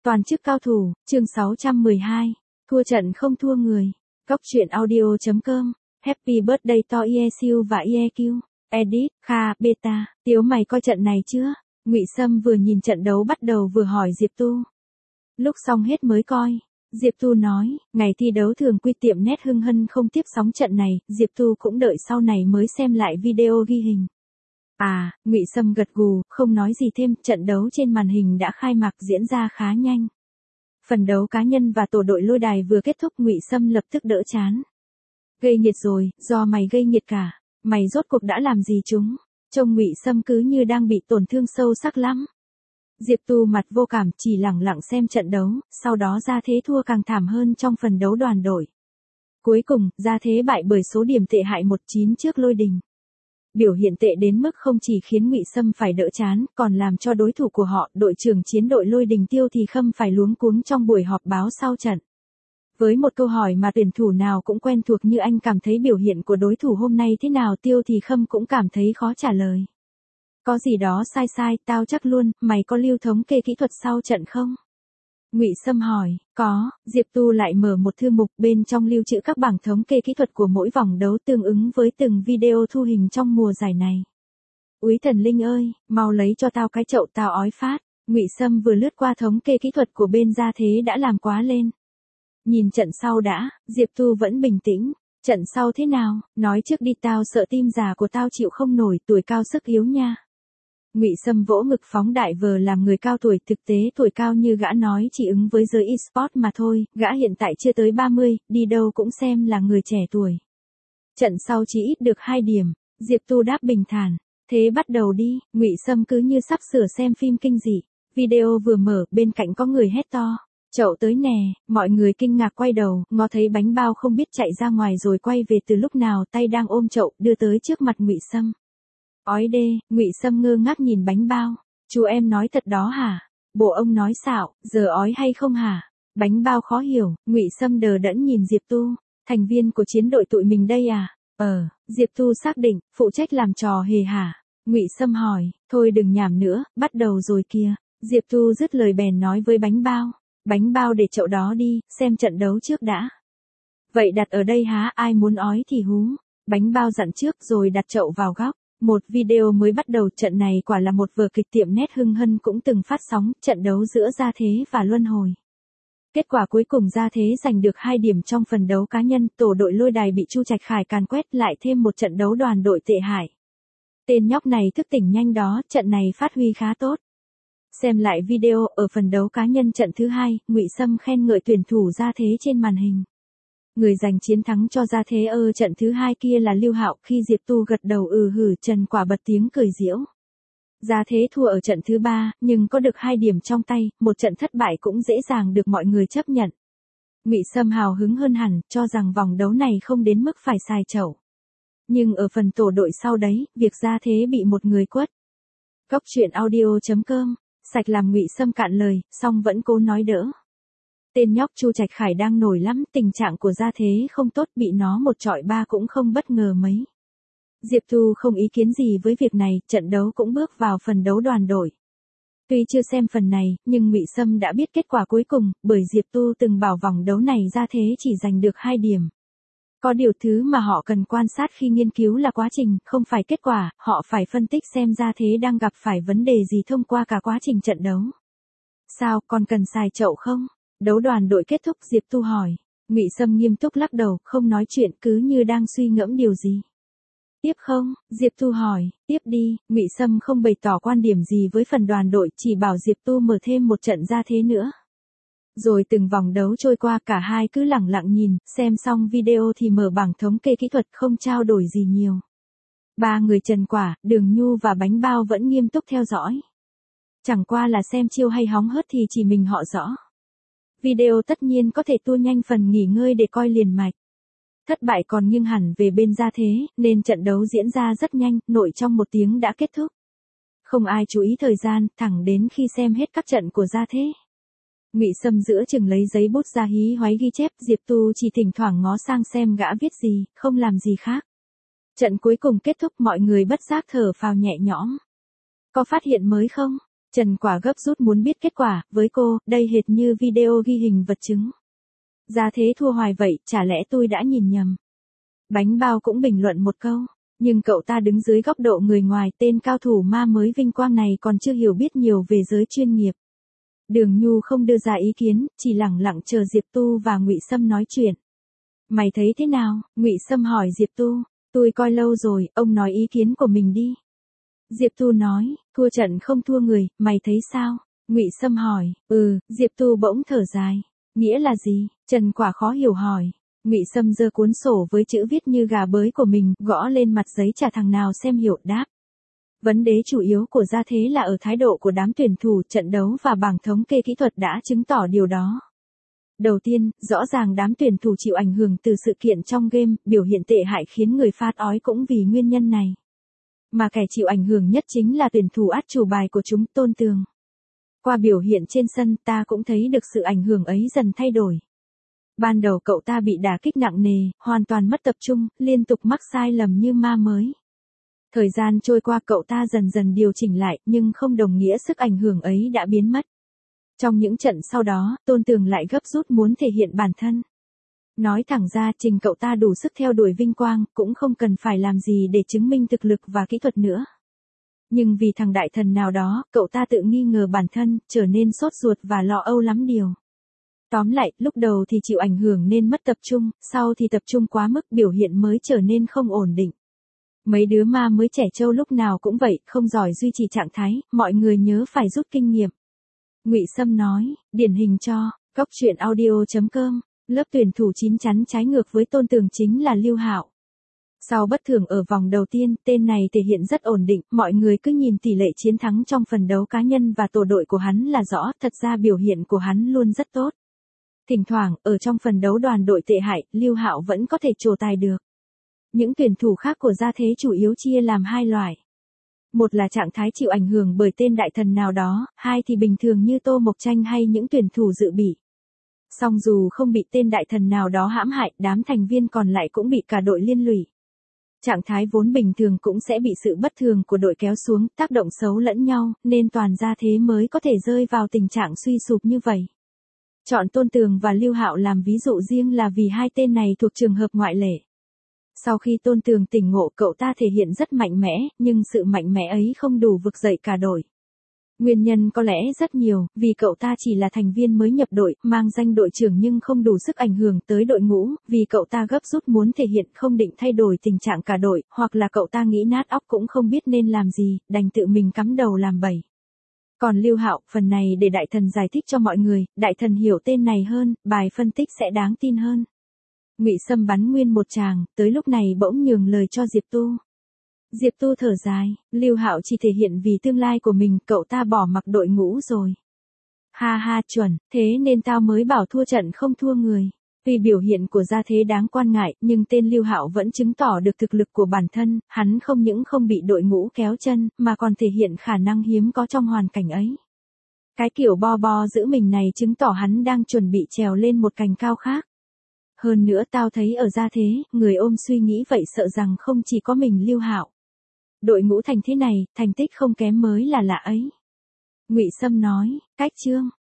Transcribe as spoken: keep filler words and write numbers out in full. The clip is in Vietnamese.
Toàn chức cao thủ, chương sáu trăm mười hai. Thua trận không thua người. Góc truyện audio chấm com. Happy birthday to Yesu và Yeq. Edit, Kha, Beta. Tiếu mày coi trận này chưa? Ngụy Sâm vừa nhìn trận đấu bắt đầu vừa hỏi Diệp Tu. Lúc xong hết mới coi. Diệp Tu nói, ngày thi đấu thường quy tiệm nét Hưng Hân không tiếp sóng trận này, Diệp Tu cũng đợi sau này mới xem lại video ghi hình. À, Ngụy Sâm gật gù, không nói gì thêm, trận đấu trên màn hình đã khai mạc diễn ra khá nhanh. Phần đấu cá nhân và tổ đội lôi đài vừa kết thúc, Ngụy Sâm lập tức đỡ chán. Gây nghiệt rồi, do mày gây nghiệt cả, mày rốt cuộc đã làm gì chúng? Trông Ngụy Sâm cứ như đang bị tổn thương sâu sắc lắm. Diệp Tu mặt vô cảm, chỉ lẳng lặng xem trận đấu, sau đó Gia Thế thua càng thảm hơn trong phần đấu đoàn đội. Cuối cùng, Gia Thế bại bởi số điểm tệ hại một chín trước Lôi Đình. Biểu hiện tệ đến mức không chỉ khiến Ngụy Sâm phải đỡ chán, còn làm cho đối thủ của họ, đội trưởng chiến đội Lôi Đình Tiêu Thì Khâm phải luống cuống trong buổi họp báo sau trận. Với một câu hỏi mà tuyển thủ nào cũng quen thuộc như anh cảm thấy biểu hiện của đối thủ hôm nay thế nào, Tiêu Thì Khâm cũng cảm thấy khó trả lời. Có gì đó sai sai, tao chắc luôn, mày có lưu thống kê kỹ thuật sau trận không? Ngụy Sâm hỏi, có. Diệp Tu lại mở một thư mục, bên trong lưu trữ các bảng thống kê kỹ thuật của mỗi vòng đấu tương ứng với từng video thu hình trong mùa giải này. Úy thần linh ơi, mau lấy cho tao cái chậu, tao ói phát. Ngụy Sâm vừa lướt qua thống kê kỹ thuật của bên Gia Thế đã làm quá lên. Nhìn trận sau đã, Diệp Tu vẫn bình tĩnh. Trận sau thế nào, nói trước đi, tao sợ tim già của tao chịu không nổi, tuổi cao sức yếu nha. Ngụy Sâm vỗ ngực phóng đại vờ làm người cao tuổi, thực tế tuổi cao như gã nói chỉ ứng với giới e-sport mà thôi, gã hiện tại chưa tới ba mươi, đi đâu cũng xem là người trẻ tuổi. Trận sau chỉ ít được hai điểm, Diệp Tu đáp bình thản, thế bắt đầu đi. Ngụy Sâm cứ như sắp sửa xem phim kinh dị, video vừa mở, bên cạnh có người hét to, chậu tới nè, mọi người kinh ngạc quay đầu, ngó thấy bánh bao không biết chạy ra ngoài rồi quay về từ lúc nào, tay đang ôm chậu, đưa tới trước mặt Ngụy Sâm. Ói đê, Ngụy Sâm ngơ ngác nhìn bánh bao. Chú em nói thật đó hả? Bộ ông nói xạo, giờ ói hay không hả? Bánh bao khó hiểu, Ngụy Sâm đờ đẫn nhìn Diệp Tu. Thành viên của chiến đội tụi mình đây à? Ờ, Diệp Tu xác định, phụ trách làm trò hề hả? Ngụy Sâm hỏi, thôi đừng nhảm nữa, bắt đầu rồi kìa. Diệp Tu dứt lời bèn nói với bánh bao. Bánh bao để chậu đó đi, xem trận đấu trước đã. Vậy đặt ở đây hả, ai muốn ói thì hú. Bánh bao dặn trước rồi đặt chậu vào góc. Một video mới bắt đầu, trận này quả là một vở kịch tiệm nét Hưng Hân cũng từng phát sóng, trận đấu giữa Gia Thế và Luân Hồi. Kết quả cuối cùng Gia Thế giành được hai điểm trong phần đấu cá nhân, tổ đội lôi đài bị Chu Trạch Khải càn quét, lại thêm một trận đấu đoàn đội tệ hại. Tên nhóc này thức tỉnh nhanh đó, trận này phát huy khá tốt. Xem lại video, ở phần đấu cá nhân trận thứ hai, Ngụy Sâm khen ngợi tuyển thủ Gia Thế trên màn hình. Người giành chiến thắng cho Gia Thế ở trận thứ hai kia là Lưu Hạo, khi Diệp Tu gật đầu ừ hử, Trần Quả bật tiếng cười giễu. Gia Thế thua ở trận thứ ba, nhưng có được hai điểm trong tay, một trận thất bại cũng dễ dàng được mọi người chấp nhận. Ngụy Sâm hào hứng hơn hẳn, cho rằng vòng đấu này không đến mức phải xài chậu. Nhưng ở phần tổ đội sau đấy, việc Gia Thế bị một người quất. Góc truyện audio chấm com, sạch làm Ngụy Sâm cạn lời, song vẫn cố nói đỡ. Tên nhóc Chu Trạch Khải đang nổi lắm, tình trạng của Gia Thế không tốt, bị nó một trọi ba cũng không bất ngờ mấy. Diệp Tu không ý kiến gì với việc này, trận đấu cũng bước vào phần đấu đoàn đội. Tuy chưa xem phần này, nhưng Ngụy Sâm đã biết kết quả cuối cùng, bởi Diệp Tu từng bảo vòng đấu này Gia Thế chỉ giành được hai điểm. Có điều thứ mà họ cần quan sát khi nghiên cứu là quá trình, không phải kết quả, họ phải phân tích xem Gia Thế đang gặp phải vấn đề gì thông qua cả quá trình trận đấu. Sao, còn cần xài chậu không? Đấu đoàn đội kết thúc, Diệp Tu hỏi. Ngụy Sâm nghiêm túc lắc đầu, không nói chuyện, cứ như đang suy ngẫm điều gì. Tiếp không? Diệp Tu hỏi. Tiếp đi. Ngụy Sâm không bày tỏ quan điểm gì với phần đoàn đội, chỉ bảo Diệp Tu mở thêm một trận Gia Thế nữa. Rồi từng vòng đấu trôi qua, cả hai cứ lẳng lặng nhìn, xem xong video thì mở bảng thống kê kỹ thuật, không trao đổi gì nhiều. Ba người Trần Quả, Đường Nhu và Bánh Bao vẫn nghiêm túc theo dõi. Chẳng qua là xem chiêu hay hóng hớt thì chỉ mình họ rõ. Video tất nhiên có thể tua nhanh phần nghỉ ngơi để coi liền mạch. Thất bại còn nghiêng hẳn về bên Gia Thế, nên trận đấu diễn ra rất nhanh, nội trong một tiếng đã kết thúc. Không ai chú ý thời gian, thẳng đến khi xem hết các trận của Gia Thế. Ngụy Sâm giữa chừng lấy giấy bút ra hí hoáy ghi chép, Diệp Tu chỉ thỉnh thoảng ngó sang xem gã viết gì, không làm gì khác. Trận cuối cùng kết thúc, mọi người bất giác thở phào nhẹ nhõm. Có phát hiện mới không? Trần Quả gấp rút muốn biết kết quả, với cô, đây hệt như video ghi hình vật chứng. Gia Thế thua hoài vậy, chả lẽ tôi đã nhìn nhầm. Bánh bao cũng bình luận một câu, nhưng cậu ta đứng dưới góc độ người ngoài, tên cao thủ ma mới vinh quang này còn chưa hiểu biết nhiều về giới chuyên nghiệp. Đường Nhu không đưa ra ý kiến, chỉ lẳng lặng chờ Diệp Tu và Ngụy Sâm nói chuyện. Mày thấy thế nào? Ngụy Sâm hỏi Diệp Tu. Tôi coi lâu rồi, ông nói ý kiến của mình đi. Diệp Tu nói, thua trận không thua người, mày thấy sao? Ngụy Sâm hỏi, ừ, Diệp Tu bỗng thở dài. Nghĩa là gì? Trần Quả khó hiểu hỏi. Ngụy Sâm giơ cuốn sổ với chữ viết như gà bới của mình, gõ lên mặt giấy trả thằng nào xem hiểu đáp. Vấn đề chủ yếu của Gia Thế là ở thái độ của đám tuyển thủ, trận đấu và bảng thống kê kỹ thuật đã chứng tỏ điều đó. Đầu tiên, rõ ràng đám tuyển thủ chịu ảnh hưởng từ sự kiện trong game, biểu hiện tệ hại khiến người phát ói cũng vì nguyên nhân này. Mà kẻ chịu ảnh hưởng nhất chính là tuyển thủ át chủ bài của chúng, Tôn Tường. Qua biểu hiện trên sân, ta cũng thấy được sự ảnh hưởng ấy dần thay đổi. Ban đầu cậu ta bị đả kích nặng nề, hoàn toàn mất tập trung, liên tục mắc sai lầm như ma mới. Thời gian trôi qua cậu ta dần dần điều chỉnh lại, nhưng không đồng nghĩa sức ảnh hưởng ấy đã biến mất. Trong những trận sau đó, Tôn Tường lại gấp rút muốn thể hiện bản thân. Nói thẳng ra, trình cậu ta đủ sức theo đuổi vinh quang, cũng không cần phải làm gì để chứng minh thực lực và kỹ thuật nữa. Nhưng vì thằng đại thần nào đó, cậu ta tự nghi ngờ bản thân, trở nên sốt ruột và lo âu lắm điều. Tóm lại, lúc đầu thì chịu ảnh hưởng nên mất tập trung, sau thì tập trung quá mức, biểu hiện mới trở nên không ổn định. Mấy đứa ma mới trẻ trâu lúc nào cũng vậy, không giỏi duy trì trạng thái, mọi người nhớ phải rút kinh nghiệm. Ngụy Sâm nói, điển hình cho, góc truyện audio chấm com, lớp tuyển thủ chín chắn trái ngược với Tôn Tường chính là Lưu Hạo. Sau bất thường ở vòng đầu tiên, tên này thể hiện rất ổn định, mọi người cứ nhìn tỷ lệ chiến thắng trong phần đấu cá nhân và tổ đội của hắn là rõ, thật ra biểu hiện của hắn luôn rất tốt. Thỉnh thoảng, ở trong phần đấu đoàn đội tệ hại, Lưu Hạo vẫn có thể trổ tài được. Những tuyển thủ khác của Gia Thế chủ yếu chia làm hai loại. Một là trạng thái chịu ảnh hưởng bởi tên đại thần nào đó, hai thì bình thường như Tô Mộc Tranh hay những tuyển thủ dự bị. Song dù không bị tên đại thần nào đó hãm hại, đám thành viên còn lại cũng bị cả đội liên lụy. Trạng thái vốn bình thường cũng sẽ bị sự bất thường của đội kéo xuống, tác động xấu lẫn nhau, nên toàn Gia Thế mới có thể rơi vào tình trạng suy sụp như vậy. Chọn Tôn Tường và Lưu Hạo làm ví dụ riêng là vì hai tên này thuộc trường hợp ngoại lệ. Sau khi Tôn Tường tỉnh ngộ, cậu ta thể hiện rất mạnh mẽ, nhưng sự mạnh mẽ ấy không đủ vực dậy cả đội. Nguyên nhân có lẽ rất nhiều, vì cậu ta chỉ là thành viên mới nhập đội, mang danh đội trưởng nhưng không đủ sức ảnh hưởng tới đội ngũ, vì cậu ta gấp rút muốn thể hiện không định thay đổi tình trạng cả đội, hoặc là cậu ta nghĩ nát óc cũng không biết nên làm gì, đành tự mình cắm đầu làm bẫy. Còn Lưu Hạo, phần này để đại thần giải thích cho mọi người, đại thần hiểu tên này hơn, bài phân tích sẽ đáng tin hơn. Ngụy Sâm bắn nguyên một tràng, tới lúc này bỗng nhường lời cho Diệp Tu. Diệp Tu thở dài, Lưu Hạo chỉ thể hiện vì tương lai của mình, cậu ta bỏ mặc đội ngũ rồi. Ha ha chuẩn, thế nên tao mới bảo thua trận không thua người. Vì biểu hiện của Gia Thế đáng quan ngại, nhưng tên Lưu Hạo vẫn chứng tỏ được thực lực của bản thân, hắn không những không bị đội ngũ kéo chân, mà còn thể hiện khả năng hiếm có trong hoàn cảnh ấy. Cái kiểu bo bo giữ mình này chứng tỏ hắn đang chuẩn bị trèo lên một cành cao khác. Hơn nữa tao thấy ở Gia Thế, người ôm suy nghĩ vậy sợ rằng không chỉ có mình Lưu Hạo. Đội ngũ thành thế này, thành tích không kém mới là lạ ấy. Ngụy Sâm nói, cách chương.